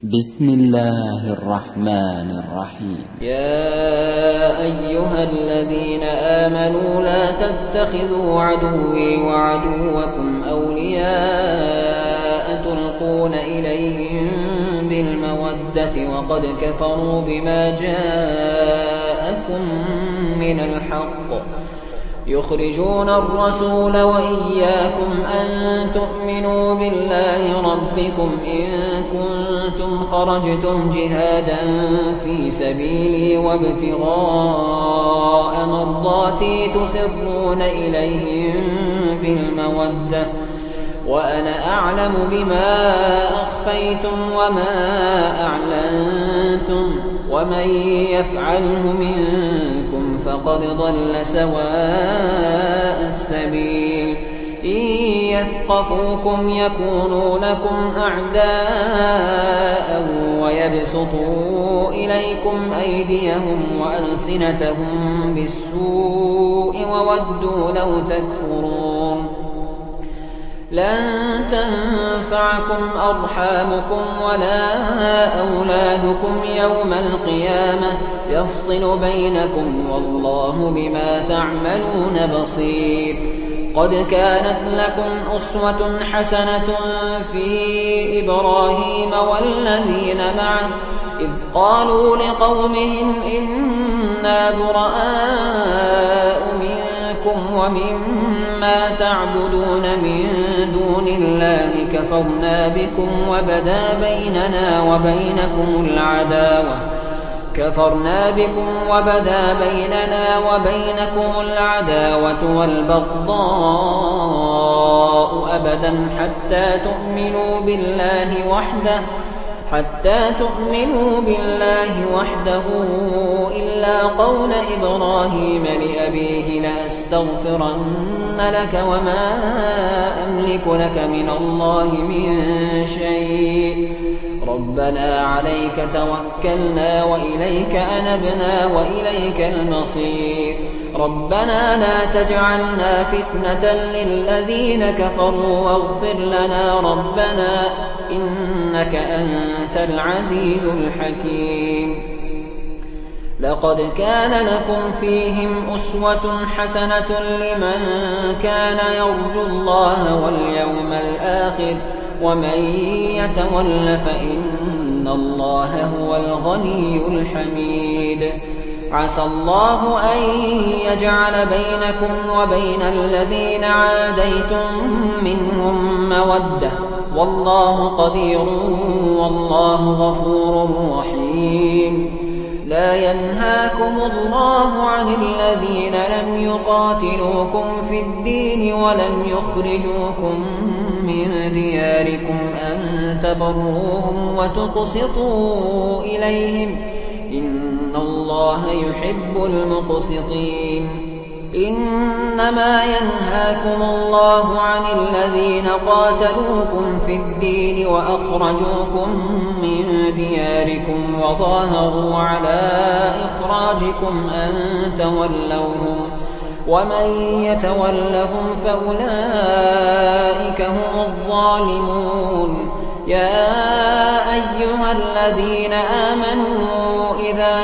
بسم الله الرحمن الرحيم. يا أيها الذين آمنوا لا تتخذوا عدوي وعدوكم أولياء تلقون إليهم بالمودة وقد كفروا بما جاءكم من الحق يخرجون الرسول وإياكم أن تؤمنوا بالله ربكم إن كنتم خرجتم جهادا في سبيلي وابتغاء مرضاتي تسرون إليهم بالمودة وأنا أعلم بما أخفيتم وما أعلنتم ومن يفعله منكم فقد ضل سواء السبيل إن يثقفوكم يكونوا لكم أعداء ويبسطوا إليكم أيديهم وألسنتهم بالسوء وودوا لو تكفرون لن تنفعكم أرحامكم ولا أولادكم يوم القيامة يفصل بينكم والله بما تعملون بصير قد كانت لكم أسوة حسنة في إبراهيم والذين معه إذ قالوا لقومهم إنا براء منكم ومما تعبدون من دون الله كفرنا بكم وبدا بيننا وبينكم العداوة والبغضاء أبدا حتى تؤمنوا بالله وحده إلا قول إبراهيم لأبيه لأستغفرن لك وما أملك لك من الله من شيء ربنا عليك توكلنا وإليك أنبنا وإليك المصير ربنا لا تجعلنا فتنة للذين كفروا واغفر لنا ربنا إنك أنت العزيز الحكيم لقد كان لكم فيهم أسوة حسنة لمن كان يرجو الله واليوم الآخر ومن يتول فإن الله هو الغني الحميد عسى الله أن يجعل بينكم وبين الذين عاديتم منهم مودة والله قدير والله غفور رحيم لا ينهاكم الله عن الذين لم يقاتلوكم في الدين ولم يخرجوكم من دياركم أن تبروهم وتقسطوا إليهم إن الله يحب المقسطين إنما ينهاكم الله عن الذين قاتلوكم في الدين وأخرجوكم من دياركم وظاهروا على إخراجكم أن تولوهم ومن يتولهم فأولئك هم الظالمون يا أيها الذين آمنوا إذا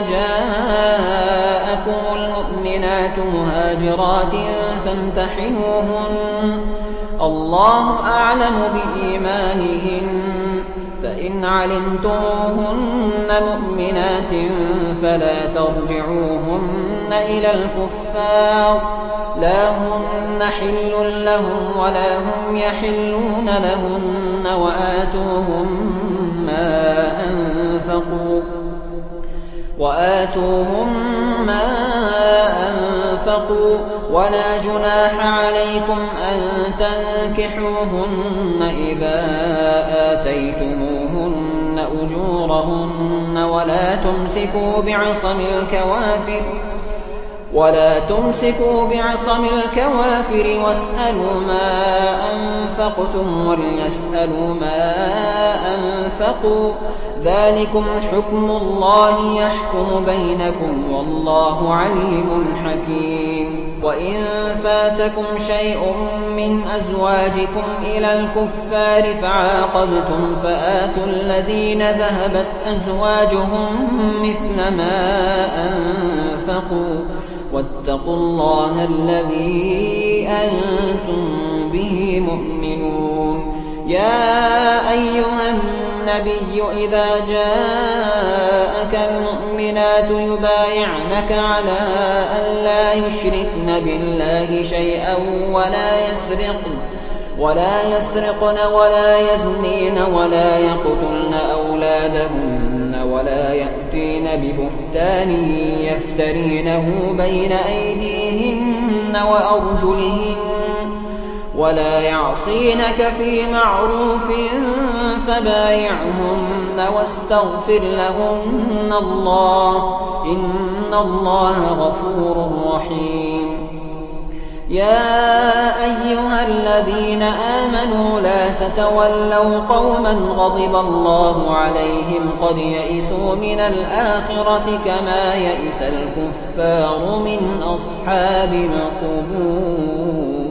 جاءكم المؤمنات مهاجرات فامتحنوهن الله أعلم بإيمانهن فإن علمتموهن مؤمنات فلا ترجعوهن إلى الكفار لا هن حل لهم ولا هم يحلون لهن وآتوهم ما أنفقوا ولا جناح عليكم أن تنكحوهن إذا آتيتموهن أجورهن ولا تمسكوا بعصم الكوافر ولا تمسكوا بعصم الكوافر واسألوا ما أنفقتم وليسألوا ما أنفقوا ذلكم حكم الله يحكم بينكم والله عليم حكيم. وإن فاتكم شيء من أزواجكم إلى الكفار فعاقبتم فآتوا الذين ذهبت أزواجهم مثل ما أنفقوا واتقوا الله الذي أنتم به مؤمنون. يا أيها النبي إذا جاءك المؤمنات يبايعنك على أن لا يشركن بالله شيئا ولا يسرقن ولا يزنين ولا يقتلن أولادهن ولا يأتين ببهتان يفترينه بين أيديهن وأرجلهن ولا يعصينك في معروف فبايعهن واستغفر لهن الله إن الله غفور رحيم. يا أيها الذين آمنوا لا تتولوا قوما غضب الله عليهم قد يئسوا من الآخرة كما يئس الكفار من أصحاب القبور.